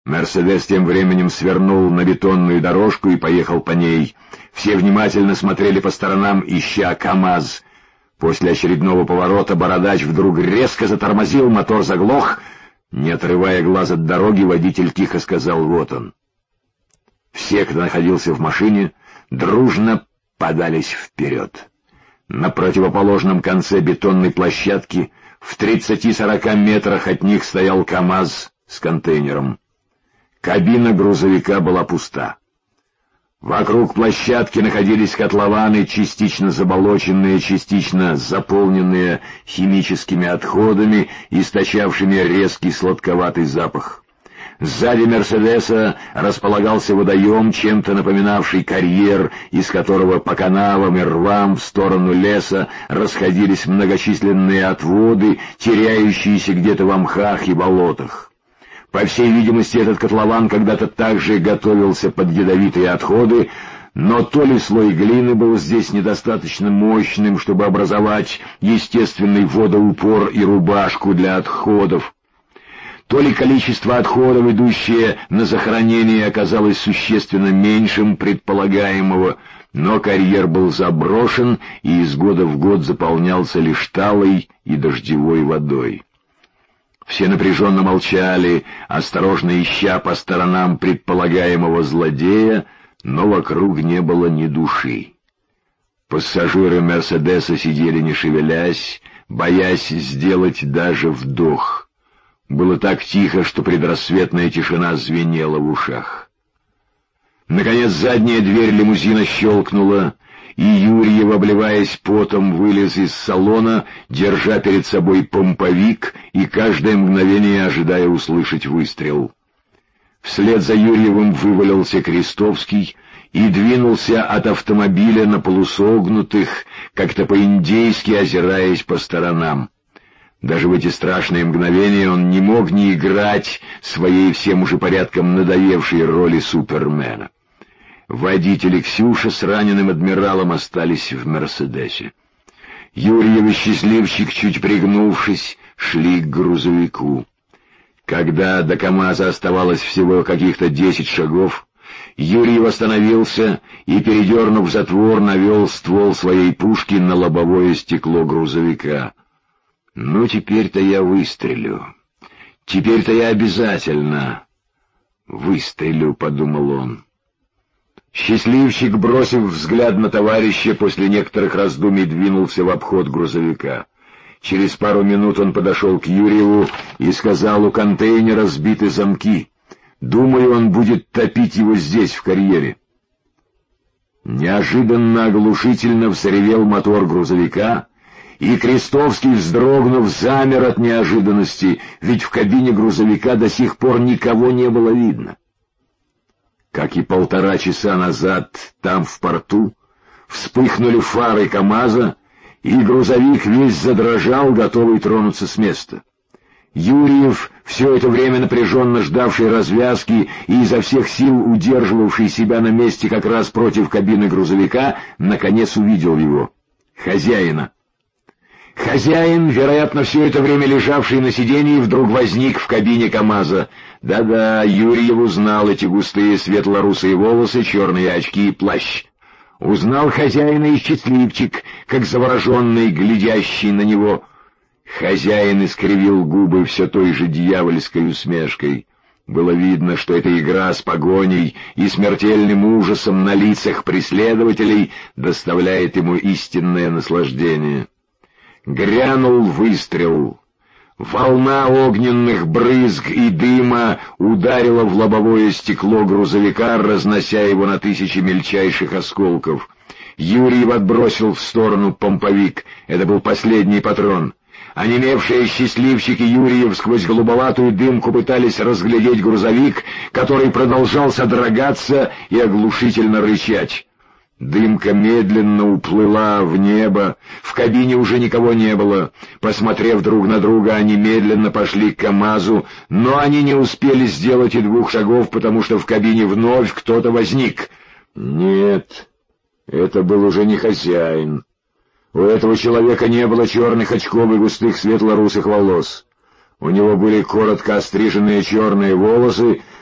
«Мерседес» тем временем свернул на бетонную дорожку и поехал по ней. Все внимательно смотрели по сторонам, ища КамАЗ. После очередного поворота бородач вдруг резко затормозил, мотор заглох. Не отрывая глаз от дороги, водитель тихо сказал: «Вот он». Все, кто находился в машине, дружно подались вперед. На противоположном конце бетонной площадки, в 30-40 метрах от них, стоял КамАЗ с контейнером. Кабина грузовика была пуста. Вокруг площадки находились котлованы, частично заболоченные, частично заполненные химическими отходами, источавшими резкий сладковатый запах. Сзади «Мерседеса» располагался водоем, чем-то напоминавший карьер, из которого по канавам и рвам в сторону леса расходились многочисленные отводы, теряющиеся где-то в мхах и болотах. По всей видимости, этот котлован когда-то также готовился под ядовитые отходы, но то ли слой глины был здесь недостаточно мощным, чтобы образовать естественный водоупор и рубашку для отходов, то ли количество отходов, идущее на захоронение, оказалось существенно меньшим предполагаемого, но карьер был заброшен и из года в год заполнялся лишь талой и дождевой водой. Все напряженно молчали, осторожно ища по сторонам предполагаемого злодея, но вокруг не было ни души. Пассажиры «Мерседеса» сидели не шевелясь, боясь сделать даже вдох. Было так тихо, что предрассветная тишина звенела в ушах. Наконец задняя дверь лимузина щелкнула, и Юрьев, обливаясь потом, вылез из салона, держа перед собой помповик и каждое мгновение ожидая услышать выстрел. Вслед за Юрьевым вывалился Крестовский и двинулся от автомобиля на полусогнутых, как-то по-индейски озираясь по сторонам. Даже в эти страшные мгновения он не мог не играть своей всем уже порядком надоевшей роли Супермена. Водитель и Ксюша с раненым адмиралом остались в «Мерседесе». Юрьев и Счастливчик, чуть пригнувшись, шли к грузовику. Когда до КамАЗа оставалось всего каких-то 10 шагов, Юрьев остановился и, передернув затвор, навел ствол своей пушки на лобовое стекло грузовика. «Ну, теперь-то я выстрелю. Теперь-то я обязательно выстрелю», — подумал он. Счастливчик, бросив взгляд на товарища, после некоторых раздумий двинулся в обход грузовика. Через пару минут он подошел к Юрьеву и сказал: «У контейнера сбиты замки. Думаю, он будет топить его здесь, в карьере». Неожиданно оглушительно взревел мотор грузовика, и Крестовский, вздрогнув, замер от неожиданности, ведь в кабине грузовика до сих пор никого не было видно. Как и 1,5 часа назад там, в порту, вспыхнули фары КамАЗа, и грузовик весь задрожал, готовый тронуться с места. Юрьев, все это время напряженно ждавший развязки и изо всех сил удерживавший себя на месте как раз против кабины грузовика, наконец увидел его. Хозяина. Хозяин, вероятно, все это время лежавший на сиденье, вдруг возник в кабине КамАЗа. Да-да, Юрьев узнал эти густые светло-русые волосы, черные очки и плащ. Узнал хозяина и Счастливчик, как завороженный, глядящий на него. Хозяин искривил губы все той же дьявольской усмешкой. Было видно, что эта игра с погоней и смертельным ужасом на лицах преследователей доставляет ему истинное наслаждение. Грянул выстрел. Волна огненных брызг и дыма ударила в лобовое стекло грузовика, разнося его на тысячи мельчайших осколков. Юрьев отбросил в сторону помповик. Это был последний патрон. Онемевшие Счастливчик и Юрьев сквозь голубоватую дымку пытались разглядеть грузовик, который продолжал содрогаться и оглушительно рычать. Дымка медленно уплыла в небо, в кабине уже никого не было. Посмотрев друг на друга, они медленно пошли к КамАЗу, но они не успели сделать и 2 шагов, потому что в кабине вновь кто-то возник. Нет, это был уже не хозяин. У этого человека не было черных очков и густых светло-русых волос. У него были коротко остриженные черные волосы,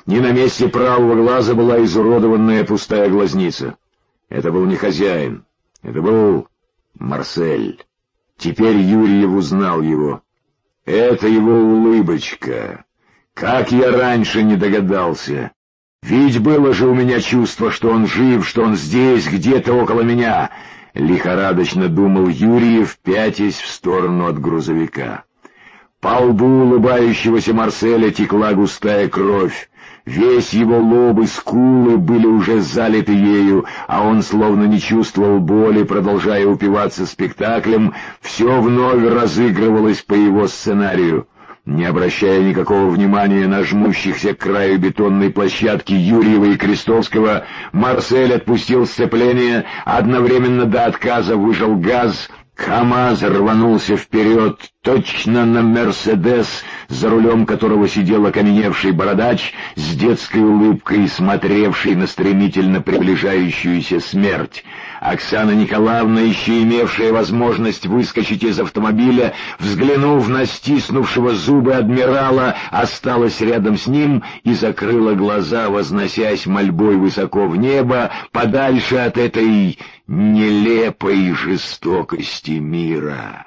ни на месте правого глаза была изуродованная пустая глазница. Это был не хозяин, это был Марсель. Теперь Юрьев узнал его. Это его улыбочка. Как я раньше не догадался. Ведь было же у меня чувство, что он жив, что он здесь, где-то около меня. Лихорадочно думал Юрьев, пятясь в сторону от грузовика. По лбу улыбающегося Марселя текла густая кровь. Весь его лоб и скулы были уже залиты ею, а он словно не чувствовал боли, продолжая упиваться спектаклем. Все вновь разыгрывалось по его сценарию. Не обращая никакого внимания на жмущихся к краю бетонной площадки Юрьева и Крестовского, Марсель отпустил сцепление, одновременно до отказа выжал газ. КамАЗ рванулся вперед, точно на «Мерседес», за рулем которого сидел окаменевший бородач, с детской улыбкой смотревший на стремительно приближающуюся смерть. Оксана Николаевна, еще имевшая возможность выскочить из автомобиля, взглянув на стиснувшего зубы адмирала, осталась рядом с ним и закрыла глаза, возносясь мольбой высоко в небо, подальше от этой нелепой жестокости мира.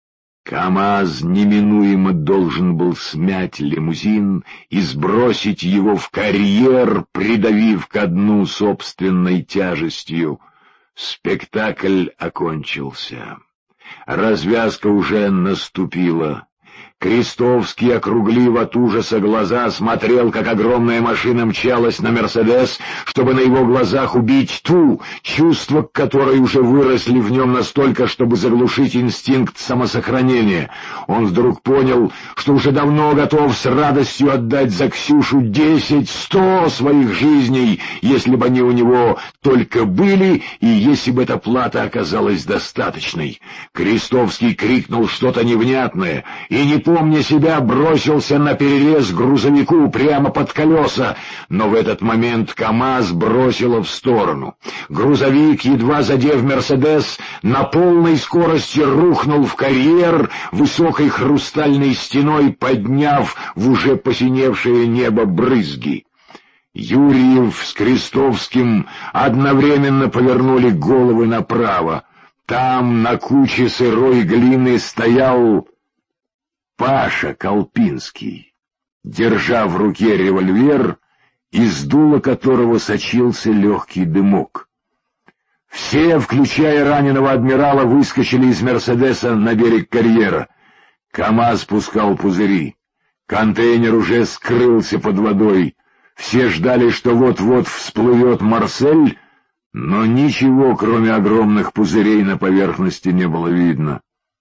КамАЗ неминуемо должен был смять лимузин и сбросить его в карьер, придавив ко дну собственной тяжестью. Спектакль окончился. Развязка уже наступила. Крестовский, округлив от ужаса глаза, смотрел, как огромная машина мчалась на «Мерседес», чтобы на его глазах убить ту, чувства которой уже выросли в нем настолько, чтобы заглушить инстинкт самосохранения. Он вдруг понял, что уже давно готов с радостью отдать за Ксюшу 10-100 своих жизней, если бы они у него только были, и если бы эта плата оказалась достаточной. Крестовский крикнул что-то невнятное и, не помня себя, бросился на перерез грузовику прямо под колеса, но в этот момент КамАЗ бросило в сторону. Грузовик, едва задев «Мерседес», на полной скорости рухнул в карьер, высокой хрустальной стеной подняв в уже посиневшее небо брызги. Юрьев с Крестовским одновременно повернули головы направо. Там, на куче сырой глины, стоял Паша Колпинский, держа в руке револьвер, из дула которого сочился легкий дымок. Все, включая раненого адмирала, выскочили из «Мерседеса» на берег карьера. КамАЗ пускал пузыри. Контейнер уже скрылся под водой. Все ждали, что вот-вот всплывет Марсель, но ничего, кроме огромных пузырей, на поверхности не было видно.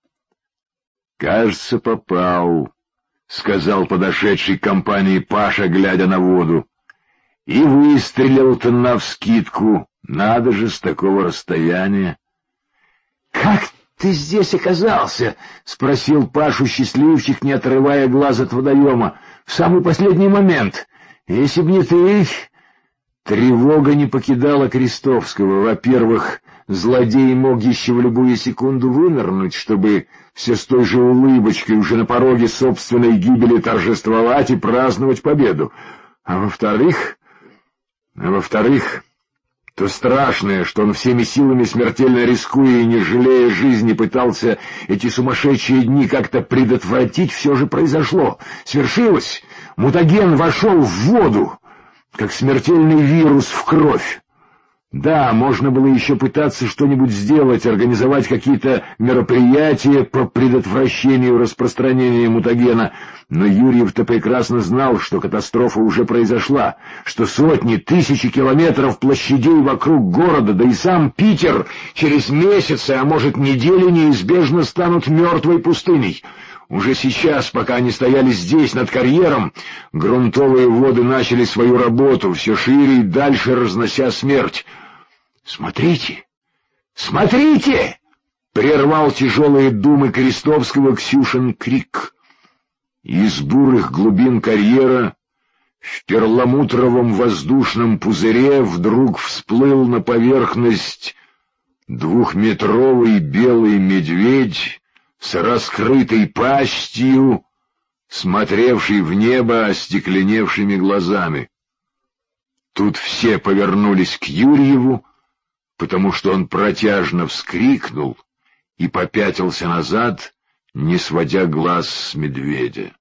«Кажется, попал», — сказал подошедший к компании Паша, глядя на воду. «И выстрелил-то навскидку. Надо же, с такого расстояния». «Как ты здесь оказался?» — спросил Пашу счастливчик, не отрывая глаз от водоема. «В самый последний момент. Если б не ты...» Тревога не покидала Крестовского. Во-первых, злодей мог еще в любую секунду вынырнуть, чтобы все с той же улыбочкой уже на пороге собственной гибели торжествовать и праздновать победу. А во-вторых, то страшное, что он всеми силами, смертельно рискуя и не жалея жизни, пытался эти сумасшедшие дни как-то предотвратить, все же произошло. Свершилось. Мутаген вошел в воду, как смертельный вирус в кровь. Да, можно было еще пытаться что-нибудь сделать, организовать какие-то мероприятия по предотвращению распространения мутагена, но Юрьев-то прекрасно знал, что катастрофа уже произошла, что сотни, тысячи километров площадей вокруг города, да и сам Питер через месяцы, а может недели, неизбежно станут мертвой пустыней. Уже сейчас, пока они стояли здесь, над карьером, грунтовые воды начали свою работу, все шире и дальше разнося смерть. «Смотрите! Смотрите!» — прервал тяжелые думы Крестовского Ксюшин крик. Из бурых глубин карьера в перламутровом воздушном пузыре вдруг всплыл на поверхность 2-метровый белый медведь с раскрытой пастью, смотревший в небо остекленевшими глазами. Тут все повернулись к Юрьеву, потому что он протяжно вскрикнул и попятился назад, не сводя глаз с медведя.